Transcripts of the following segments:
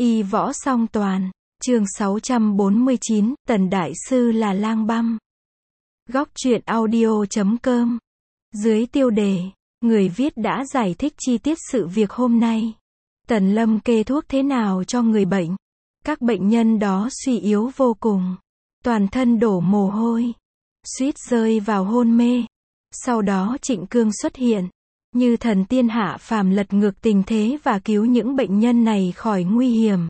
Y võ song toàn. Chương 649, Tần Đại Sư là lang băm. Góc truyện audio.com. Dưới tiêu đề, người viết đã giải thích chi tiết sự việc hôm nay. Tần Lâm kê thuốc thế nào cho người bệnh. Các bệnh nhân đó suy yếu vô cùng. Toàn thân đổ mồ hôi. Suýt rơi vào hôn mê. Sau đó Trịnh Cương xuất hiện. Như thần tiên hạ phàm lật ngược tình thế và cứu những bệnh nhân này khỏi nguy hiểm.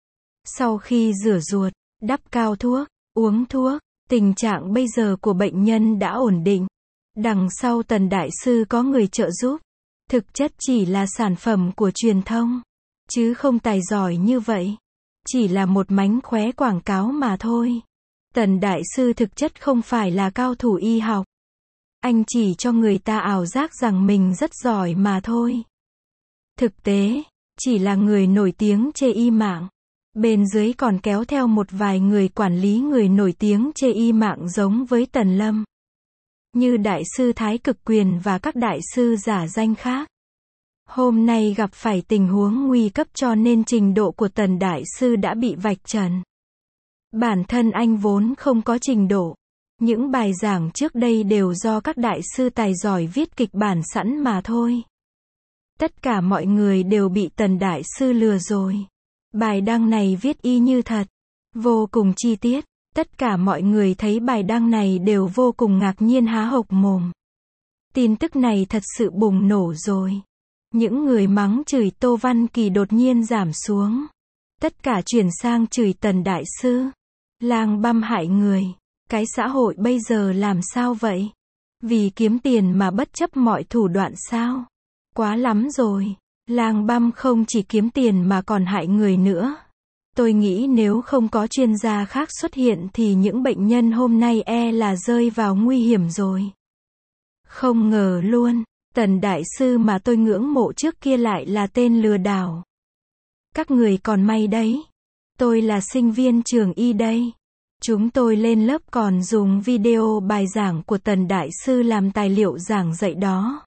Sau khi rửa ruột, đắp cao thuốc, uống thuốc, tình trạng bây giờ của bệnh nhân đã ổn định. Đằng sau Tần Đại Sư có người trợ giúp. Thực chất chỉ là sản phẩm của truyền thông, chứ không tài giỏi như vậy. Chỉ là một mánh khóe quảng cáo mà thôi. Tần Đại Sư thực chất không phải là cao thủ y học. Anh chỉ cho người ta ảo giác rằng mình rất giỏi mà thôi. Thực tế, chỉ là người nổi tiếng chê y mạng. Bên dưới còn kéo theo một vài người quản lý người nổi tiếng chê y mạng giống với Tần Lâm. Như Đại sư Thái Cực Quyền và các đại sư giả danh khác. Hôm nay gặp phải tình huống nguy cấp cho nên trình độ của Tần Đại Sư đã bị vạch trần. Bản thân anh vốn không có trình độ. Những bài giảng trước đây đều do các đại sư tài giỏi viết kịch bản sẵn mà thôi. Tất cả mọi người đều bị Tần Đại Sư lừa rồi. Bài đăng này viết y như thật. Vô cùng chi tiết. Tất cả mọi người thấy bài đăng này đều vô cùng ngạc nhiên há hốc mồm. Tin tức này thật sự bùng nổ rồi. Những người mắng chửi Tô Văn Kỳ đột nhiên giảm xuống. Tất cả chuyển sang chửi Tần Đại Sư. Lang băm hại người. Cái xã hội bây giờ làm sao vậy? Vì kiếm tiền mà bất chấp mọi thủ đoạn sao? Quá lắm rồi. Lang băm không chỉ kiếm tiền mà còn hại người nữa. Tôi nghĩ nếu không có chuyên gia khác xuất hiện thì những bệnh nhân hôm nay là rơi vào nguy hiểm rồi. Không ngờ luôn, Tần Đại Sư mà tôi ngưỡng mộ trước kia lại là tên lừa đảo. Các người còn may đấy. Tôi là sinh viên trường y đây. Chúng tôi lên lớp còn dùng video bài giảng của Tần Đại Sư làm tài liệu giảng dạy đó.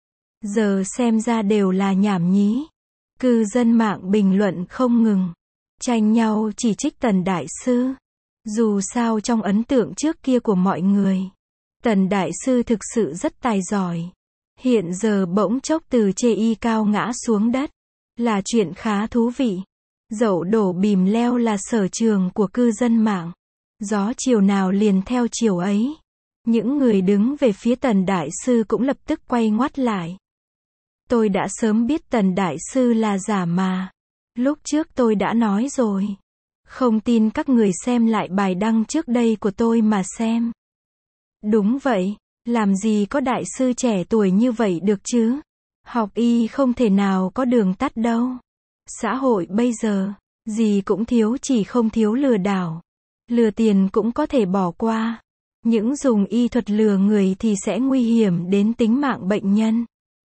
Giờ xem ra đều là nhảm nhí. Cư dân mạng bình luận không ngừng. Tranh nhau chỉ trích Tần Đại Sư. Dù sao trong ấn tượng trước kia của mọi người, Tần Đại Sư thực sự rất tài giỏi. Hiện giờ bỗng chốc từ chê y cao ngã xuống đất. Là chuyện khá thú vị. Dậu đổ bìm leo là sở trường của cư dân mạng. Gió chiều nào liền theo chiều ấy. Những người đứng về phía Tần Đại Sư cũng lập tức quay ngoắt lại. Tôi đã sớm biết Tần Đại Sư là giả mà. Lúc trước tôi đã nói rồi. Không tin các người xem lại bài đăng trước đây của tôi mà xem. Đúng vậy, làm gì có đại sư trẻ tuổi như vậy được chứ? Học y không thể nào có đường tắt đâu. Xã hội bây giờ, gì cũng thiếu chỉ không thiếu lừa đảo. Lừa tiền cũng có thể bỏ qua. Những dùng y thuật lừa người thì sẽ nguy hiểm đến tính mạng bệnh nhân.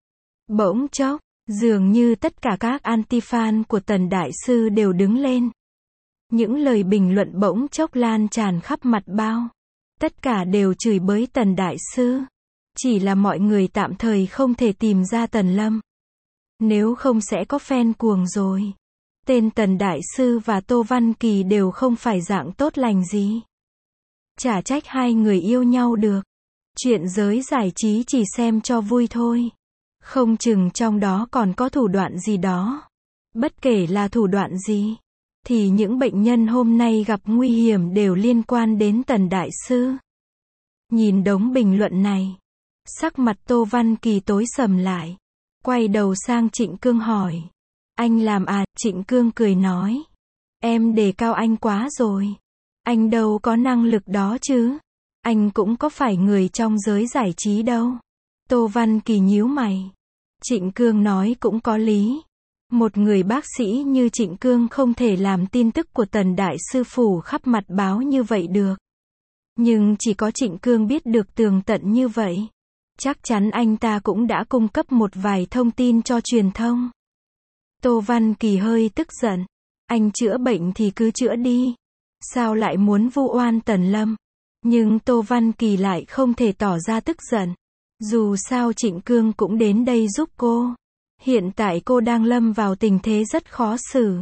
Bỗng chốc, dường như tất cả các anti-fan của Tần Đại Sư đều đứng lên. Những lời bình luận bỗng chốc lan tràn khắp mặt bao. Tất cả đều chửi bới Tần Đại Sư. Chỉ là mọi người tạm thời không thể tìm ra Tần Lâm. Nếu không sẽ có fan cuồng rồi. Tên Tần Đại Sư và Tô Văn Kỳ đều không phải dạng tốt lành gì. Chả trách hai người yêu nhau được. Chuyện giới giải trí chỉ xem cho vui thôi. Không chừng trong đó còn có thủ đoạn gì đó. Bất kể là thủ đoạn gì, thì những bệnh nhân hôm nay gặp nguy hiểm đều liên quan đến Tần Đại Sư. Nhìn đống bình luận này, sắc mặt Tô Văn Kỳ tối sầm lại. Quay đầu sang Trịnh Cương hỏi. Anh làm à? Trịnh Cương cười nói. Em đề cao anh quá rồi. Anh đâu có năng lực đó chứ. Anh cũng có phải người trong giới giải trí đâu. Tô Văn Kỳ nhíu mày. Trịnh Cương nói cũng có lý. Một người bác sĩ như Trịnh Cương không thể làm tin tức của Tần Đại Sư phủ khắp mặt báo như vậy được. Nhưng chỉ có Trịnh Cương biết được tường tận như vậy. Chắc chắn anh ta cũng đã cung cấp một vài thông tin cho truyền thông. Tô Văn Kỳ hơi tức giận. Anh chữa bệnh thì cứ chữa đi. Sao lại muốn vu oan Tần Lâm? Nhưng Tô Văn Kỳ lại không thể tỏ ra tức giận. Dù sao Trịnh Cương cũng đến đây giúp cô. Hiện tại cô đang lâm vào tình thế rất khó xử.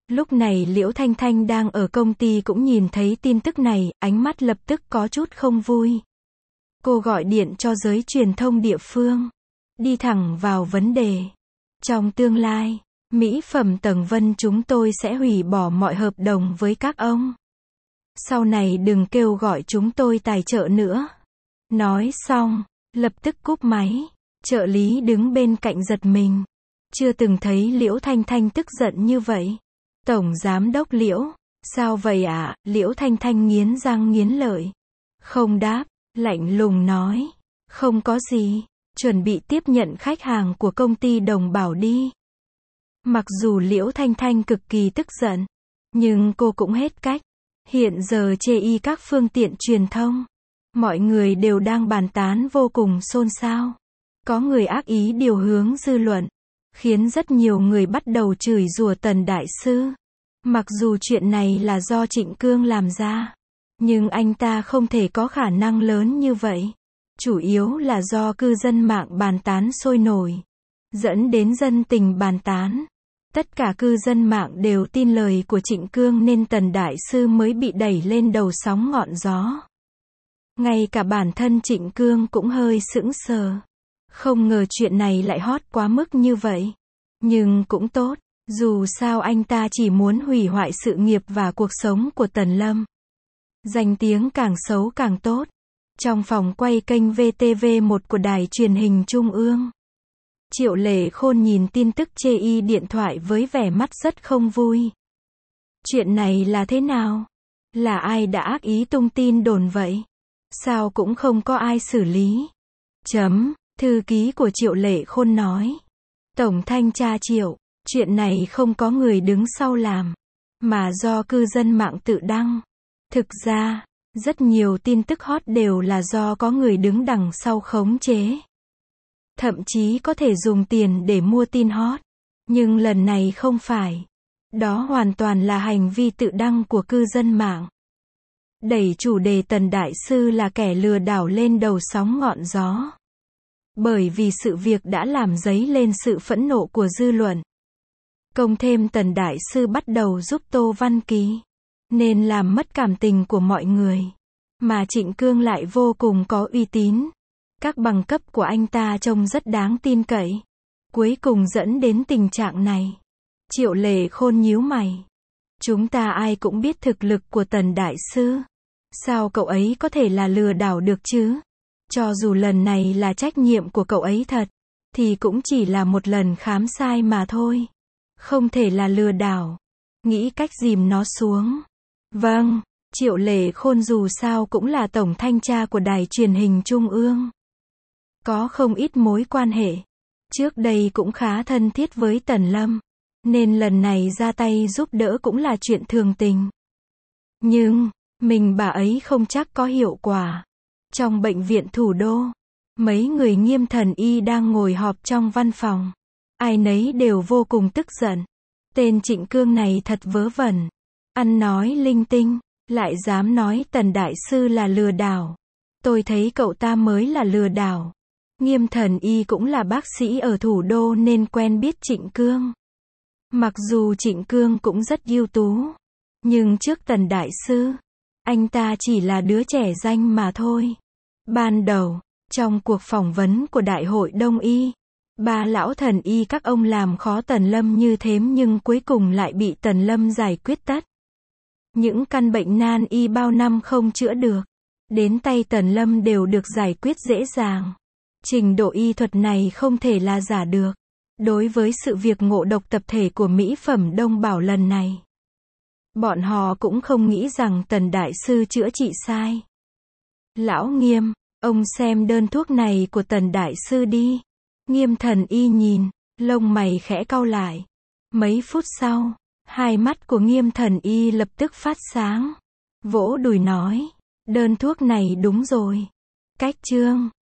Lúc này Liễu Thanh Thanh đang ở công ty cũng nhìn thấy tin tức này, ánh mắt lập tức có chút không vui. Cô gọi điện cho giới truyền thông địa phương. Đi thẳng vào vấn đề. Trong tương lai, mỹ phẩm Tầng Vân chúng tôi sẽ hủy bỏ mọi hợp đồng với các ông. Sau này đừng kêu gọi chúng tôi tài trợ nữa. Nói xong, lập tức cúp máy. Trợ lý đứng bên cạnh giật mình. Chưa từng thấy Liễu Thanh Thanh tức giận như vậy. Tổng giám đốc Liễu, sao vậy ạ? Liễu Thanh Thanh nghiến răng nghiến lợi. Không đáp, lạnh lùng nói. Không có gì, chuẩn bị tiếp nhận khách hàng của công ty Đồng Bảo đi. Mặc dù Liễu Thanh Thanh cực kỳ tức giận, nhưng cô cũng hết cách. Hiện giờ chê y các phương tiện truyền thông, mọi người đều đang bàn tán vô cùng xôn xao. Có người ác ý điều hướng dư luận, khiến rất nhiều người bắt đầu chửi rủa Tần Đại Sư. Mặc dù chuyện này là do Trịnh Cương làm ra, nhưng anh ta không thể có khả năng lớn như vậy. Chủ yếu là do cư dân mạng bàn tán sôi nổi, dẫn đến dân tình bàn tán. Tất cả cư dân mạng đều tin lời của Trịnh Cương nên Tần Đại Sư mới bị đẩy lên đầu sóng ngọn gió. Ngay cả bản thân Trịnh Cương cũng hơi sững sờ. Không ngờ chuyện này lại hot quá mức như vậy. Nhưng cũng tốt, dù sao anh ta chỉ muốn hủy hoại sự nghiệp và cuộc sống của Tần Lâm. Danh tiếng càng xấu càng tốt. Trong phòng quay kênh VTV1 của Đài Truyền hình Trung ương, Triệu Lệ Khôn nhìn tin tức chê y điện thoại với vẻ mắt rất không vui. Chuyện này là thế nào? Là ai đã ác ý tung tin đồn vậy? Sao cũng không có ai xử lý? Thư ký của Triệu Lệ Khôn nói. Tổng thanh tra Triệu, chuyện này không có người đứng sau làm, mà do cư dân mạng tự đăng. Thực ra, rất nhiều tin tức hot đều là do có người đứng đằng sau khống chế. Thậm chí có thể dùng tiền để mua tin hot. Nhưng lần này không phải. Đó hoàn toàn là hành vi tự đăng của cư dân mạng. Đẩy chủ đề Tần Đại Sư là kẻ lừa đảo lên đầu sóng ngọn gió. Bởi vì sự việc đã làm dấy lên sự phẫn nộ của dư luận. Cộng thêm Tần Đại Sư bắt đầu giúp Tô Văn Kỳ, nên làm mất cảm tình của mọi người. Mà Trịnh Cương lại vô cùng có uy tín. Các bằng cấp của anh ta trông rất đáng tin cậy. Cuối cùng dẫn đến tình trạng này. Triệu Lệ Khôn nhíu mày. Chúng ta ai cũng biết thực lực của Tần Đại Sư. Sao cậu ấy có thể là lừa đảo được chứ? Cho dù lần này là trách nhiệm của cậu ấy thật, thì cũng chỉ là một lần khám sai mà thôi. Không thể là lừa đảo. Nghĩ cách dìm nó xuống. Vâng, Triệu Lệ Khôn dù sao cũng là tổng thanh tra của Đài Truyền hình Trung ương. Có không ít mối quan hệ. Trước đây cũng khá thân thiết với Tần Lâm. Nên lần này ra tay giúp đỡ cũng là chuyện thường tình. Nhưng, mình bà ấy không chắc có hiệu quả. Trong bệnh viện thủ đô, mấy người Nghiêm Thần Y đang ngồi họp trong văn phòng. Ai nấy đều vô cùng tức giận. Tên Trịnh Cương này thật vớ vẩn. Ăn nói linh tinh, lại dám nói Tần Đại Sư là lừa đảo. Tôi thấy cậu ta mới là lừa đảo. Nghiêm Thần Y cũng là bác sĩ ở thủ đô nên quen biết Trịnh Cương. Mặc dù Trịnh Cương cũng rất ưu tú, nhưng trước Tần Đại Sư, anh ta chỉ là đứa trẻ danh mà thôi. Ban đầu, trong cuộc phỏng vấn của Đại hội Đông Y, ba lão thần y các ông làm khó Tần Lâm như thế nhưng cuối cùng lại bị Tần Lâm giải quyết tất. Những căn bệnh nan y bao năm không chữa được, đến tay Tần Lâm đều được giải quyết dễ dàng. Trình độ y thuật này không thể là giả được. Đối với sự việc ngộ độc tập thể của mỹ phẩm Đông Bảo lần này, bọn họ cũng không nghĩ rằng Tần Đại Sư chữa trị sai. Lão Nghiêm, ông xem đơn thuốc này của Tần Đại Sư đi. Nghiêm Thần Y nhìn, lông mày khẽ cau lại. Mấy phút sau, hai mắt của Nghiêm Thần Y lập tức phát sáng. Vỗ đùi nói, đơn thuốc này đúng rồi. Cách chương